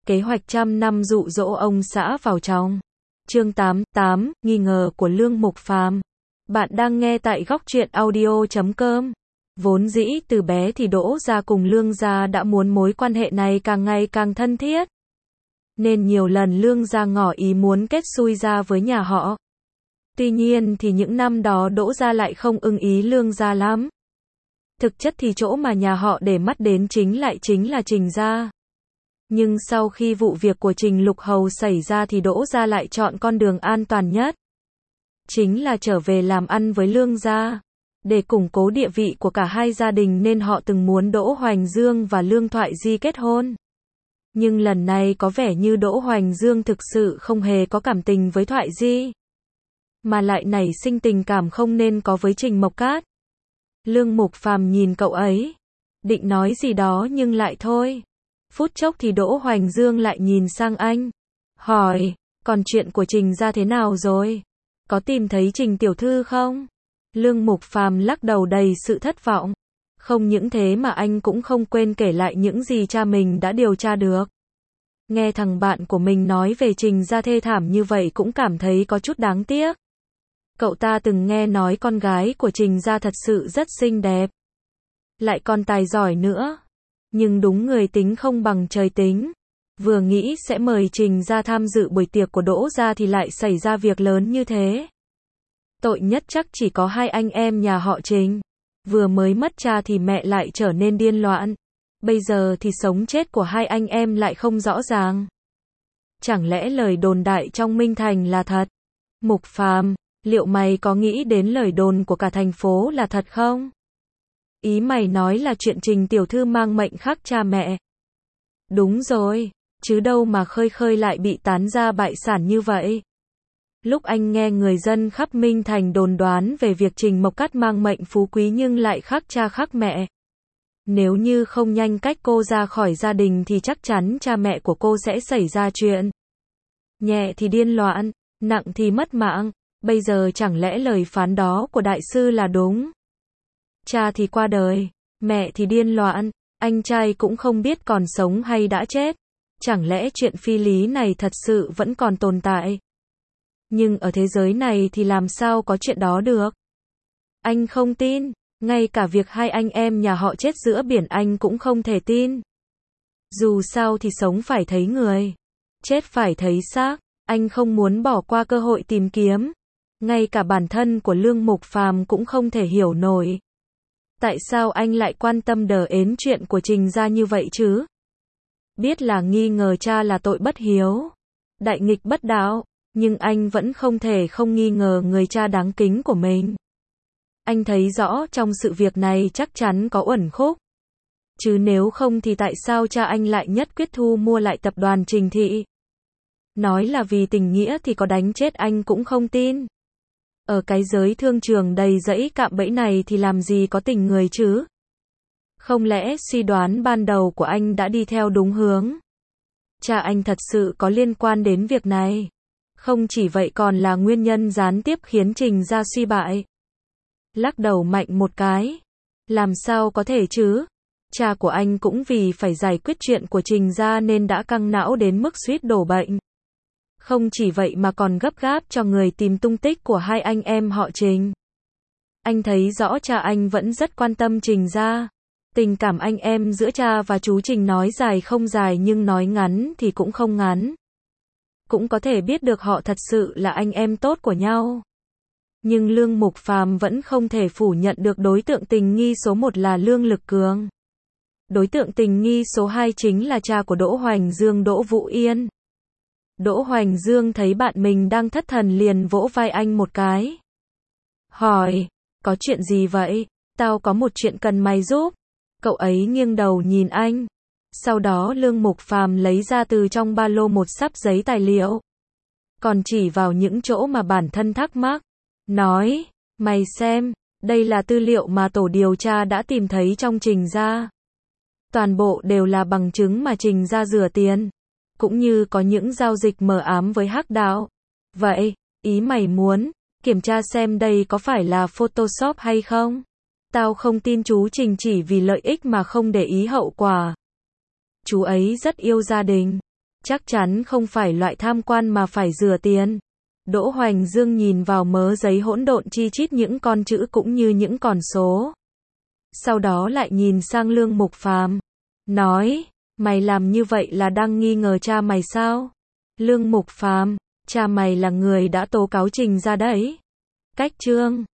Kế hoạch trăm năm dụ dỗ ông xã vào trong. Chương 88, nghi ngờ của Lương Mục Phàm. Bạn đang nghe tại góc truyện audio.com. Vốn dĩ từ bé thì Đỗ gia cùng Lương gia đã muốn mối quan hệ này càng ngày càng thân thiết. Nên nhiều lần Lương gia ngỏ ý muốn kết xui gia với nhà họ. Tuy nhiên thì những năm đó Đỗ gia lại không ưng ý Lương gia lắm. Thực chất thì chỗ mà nhà họ để mắt đến chính là Trình gia. Nhưng sau khi vụ việc của Trình Lục Hầu xảy ra thì Đỗ gia lại chọn con đường an toàn nhất. Chính là trở về làm ăn với Lương gia. Để củng cố địa vị của cả hai gia đình nên họ từng muốn Đỗ Hoành Dương và Lương Thoại Di kết hôn. Nhưng lần này có vẻ như Đỗ Hoành Dương thực sự không hề có cảm tình với Thoại Di. Mà lại nảy sinh tình cảm không nên có với Trình Mộc Cát. Lương Mục Phàm nhìn cậu ấy. Định nói gì đó nhưng lại thôi. Phút chốc thì Đỗ Hoành Dương lại nhìn sang anh. Hỏi, còn chuyện của Trình gia thế nào rồi? Có tìm thấy Trình tiểu thư không? Lương Mục Phàm lắc đầu đầy sự thất vọng. Không những thế mà anh cũng không quên kể lại những gì cha mình đã điều tra được. Nghe thằng bạn của mình nói về Trình gia thê thảm như vậy cũng cảm thấy có chút đáng tiếc. Cậu ta từng nghe nói con gái của Trình gia thật sự rất xinh đẹp. Lại còn tài giỏi nữa. Nhưng đúng người tính không bằng trời tính. Vừa nghĩ sẽ mời Trình gia tham dự buổi tiệc của Đỗ gia thì lại xảy ra việc lớn như thế. Tội nhất chắc chỉ có hai anh em nhà họ Trình. Vừa mới mất cha thì mẹ lại trở nên điên loạn. Bây giờ thì sống chết của hai anh em lại không rõ ràng. Chẳng lẽ lời đồn đại trong Minh Thành là thật? Mục Phàm, liệu mày có nghĩ đến lời đồn của cả thành phố là thật không? Ý mày nói là chuyện Trình tiểu thư mang mệnh khắc cha mẹ. Đúng rồi, chứ đâu mà khơi khơi lại bị tán ra bại sản như vậy. Lúc anh nghe người dân khắp Minh Thành đồn đoán về việc Trình Mộc Cát mang mệnh phú quý nhưng lại khắc cha khắc mẹ. Nếu như không nhanh cách cô ra khỏi gia đình thì chắc chắn cha mẹ của cô sẽ xảy ra chuyện. Nhẹ thì điên loạn, nặng thì mất mạng. Bây giờ chẳng lẽ lời phán đó của đại sư là đúng? Cha thì qua đời, mẹ thì điên loạn, anh trai cũng không biết còn sống hay đã chết. Chẳng lẽ chuyện phi lý này thật sự vẫn còn tồn tại? Nhưng ở thế giới này thì làm sao có chuyện đó được? Anh không tin, ngay cả việc hai anh em nhà họ chết giữa biển anh cũng không thể tin. Dù sao thì sống phải thấy người, chết phải thấy xác, anh không muốn bỏ qua cơ hội tìm kiếm. Ngay cả bản thân của Lương Mục Phàm cũng không thể hiểu nổi. Tại sao anh lại quan tâm đờ ến chuyện của Trình gia như vậy chứ? Biết là nghi ngờ cha là tội bất hiếu, đại nghịch bất đạo, nhưng anh vẫn không thể không nghi ngờ người cha đáng kính của mình. Anh thấy rõ trong sự việc này chắc chắn có uẩn khúc. Chứ nếu không thì tại sao cha anh lại nhất quyết thu mua lại tập đoàn Trình Thị? Nói là vì tình nghĩa thì có đánh chết anh cũng không tin. Ở cái giới thương trường đầy rẫy cạm bẫy này thì làm gì có tình người chứ? Không lẽ suy đoán ban đầu của anh đã đi theo đúng hướng? Cha anh thật sự có liên quan đến việc này. Không chỉ vậy còn là nguyên nhân gián tiếp khiến Trình gia suy bại. Lắc đầu mạnh một cái. Làm sao có thể chứ? Cha của anh cũng vì phải giải quyết chuyện của Trình gia nên đã căng não đến mức suýt đổ bệnh. Không chỉ vậy mà còn gấp gáp cho người tìm tung tích của hai anh em họ Trình. Anh thấy rõ cha anh vẫn rất quan tâm Trình gia. Tình cảm anh em giữa cha và chú Trình nói dài không dài nhưng nói ngắn thì cũng không ngắn. Cũng có thể biết được họ thật sự là anh em tốt của nhau. Nhưng Lương Mục Phàm vẫn không thể phủ nhận được đối tượng tình nghi số 1 là Lương Lực Cường. Đối tượng tình nghi số 2 chính là cha của Đỗ Hoành Dương, Đỗ Vũ Yên. Đỗ Hoành Dương thấy bạn mình đang thất thần liền vỗ vai anh một cái. Hỏi, có chuyện gì vậy? Tao có một chuyện cần mày giúp. Cậu ấy nghiêng đầu nhìn anh. Sau đó Lương Mục Phàm lấy ra từ trong ba lô một xắp giấy tài liệu. Còn chỉ vào những chỗ mà bản thân thắc mắc. Nói, mày xem, đây là tư liệu mà tổ điều tra đã tìm thấy trong Trình gia. Toàn bộ đều là bằng chứng mà Trình gia rửa tiền. Cũng như có những giao dịch mờ ám với hắc đạo. Vậy, ý mày muốn kiểm tra xem đây có phải là Photoshop hay không? Tao không tin chú Trình chỉ vì lợi ích mà không để ý hậu quả. Chú ấy rất yêu gia đình. Chắc chắn không phải loại tham quan mà phải rửa tiền. Đỗ Hoành Dương nhìn vào mớ giấy hỗn độn chi chít những con chữ cũng như những con số. Sau đó lại nhìn sang Lương Mục Phàm, nói, mày làm như vậy là đang nghi ngờ cha mày sao? Lương Mục Phàm, cha mày là người đã tố cáo Trình ra đấy. Cách chương